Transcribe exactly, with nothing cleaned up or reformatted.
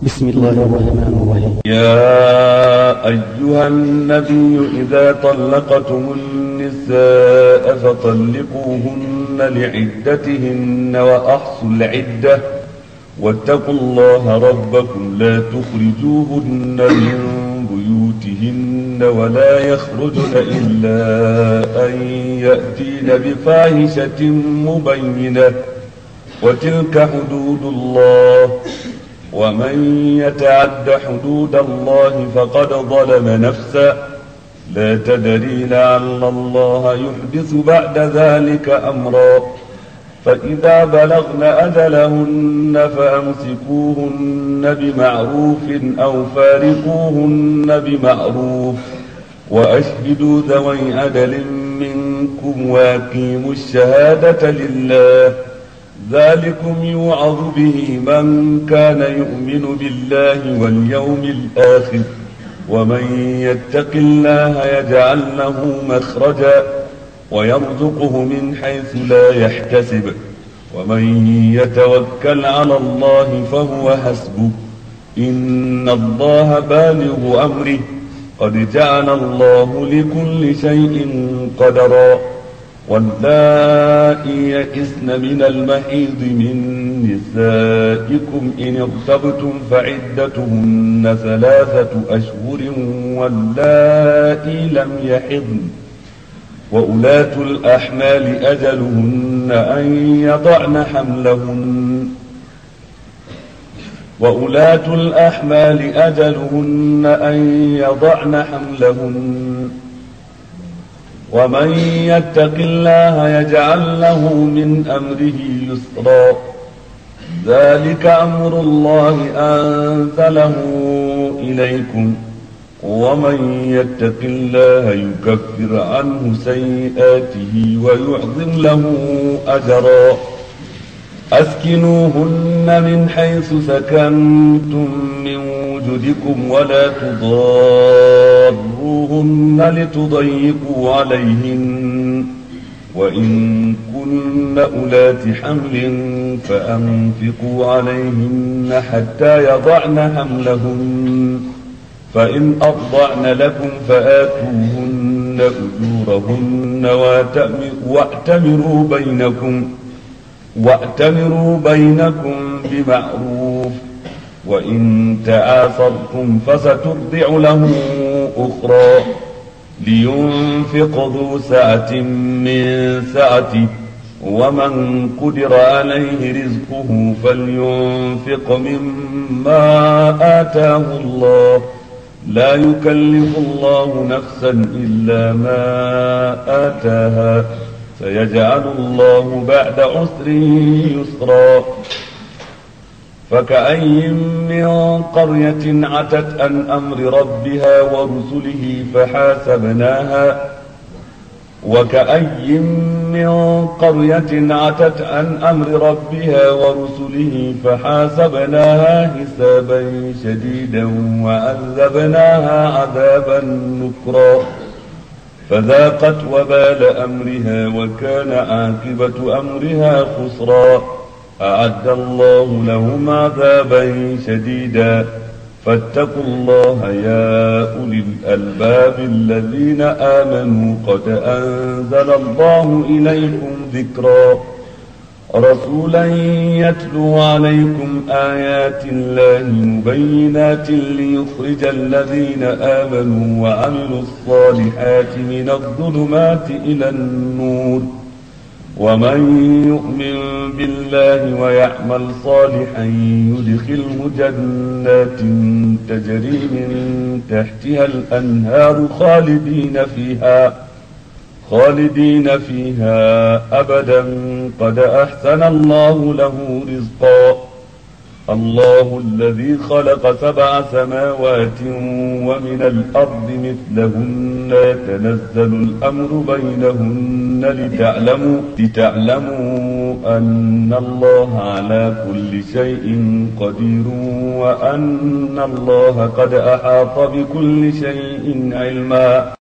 بسم الله الرحمن الرحيم. يا أيها النبي إذا طلقتم النساء فطلقوهن لعدتهن وأحصوا العدة واتقوا الله ربكم لا تخرجوهن من بيوتهن ولا يخرجن إلا أن يأتين بفاحشة مبينة وتلك حدود الله ومن يتعد حدود الله فقد ظلم نفسه لا تدري لعل الله يحدث بعد ذلك أمرا فإذا بلغن أجلهن فأمسكوهن بمعروف أو فارقوهن بمعروف وأشهدوا ذوي عدل منكم وأقيموا الشهادة لله ذلكم يوعظ به من كان يؤمن بالله واليوم الآخر ومن يتق الله يجعل له مخرجا ويرزقه من حيث لا يحتسب ومن يتوكل على الله فهو حسبه إن الله بالغ أمره قد جعل الله لكل شيء قدرا واللائي يئسن من المحيض من نسائكم إن ارتبتم فعدتهن ثلاثة أشهر واللائي لم يحضن وأولاة الأحمال أجلهن أن يضعن حملهن وأولاة الأحمال أجلهن أن يضعن حملهن ومن يتق الله يجعل له من أمره يسرا ذلك أمر الله أنزله إليكم ومن يتق الله يكفر عنه سيئاته ويعظم له أجرا أسكنوهن من حيث سكنتم من وجدكم ولا تضاروهن لتضيقوا عليهن وإن كن أولات حمل فأنفقوا عليهن حتى يضعن حملهن فإن أرضعن لكم فآتوهن أجورهن وأتمروا بينكم وأتمروا بينكم بمعروف وإن تعاثرتم فسترضع له أخرى لينفق ذو سعة من سعته ومن قدر عليه رزقه فلينفق مما آتاه الله لا يكلف الله نفسا إلا ما آتاها سيجعل الله بعد عسر يسرا فكأي من قرية عتت عن أمر ربها ورسله فحاسبناها وكأي من قرية عتت عن أمر ربها ورسله فحاسبناها حسابا شديدا وعذبناها عذابا نكرا فذاقت وبال أمرها وكان عاقبة أمرها خسرا أعد الله لهم عذابا شديدا فاتقوا الله يا أولي الألباب الذين آمنوا قد أنزل الله إليكم ذكرا رسولا يتلو عليكم آيات الله مبينات ليخرج الذين آمنوا وعملوا الصالحات من الظلمات إلى النور ومن يؤمن بالله ويعمل صالحا يدخله جنات تجري من تحتها الأنهار خالدين فيها خالدين فيها أبدا قد أحسن الله له رزقا الله الذي خلق سبع سماوات ومن الأرض مثلهن يتنزل الأمر بينهن لتعلموا, لتعلموا أن الله على كل شيء قدير وأن الله قد أحاط بكل شيء علما.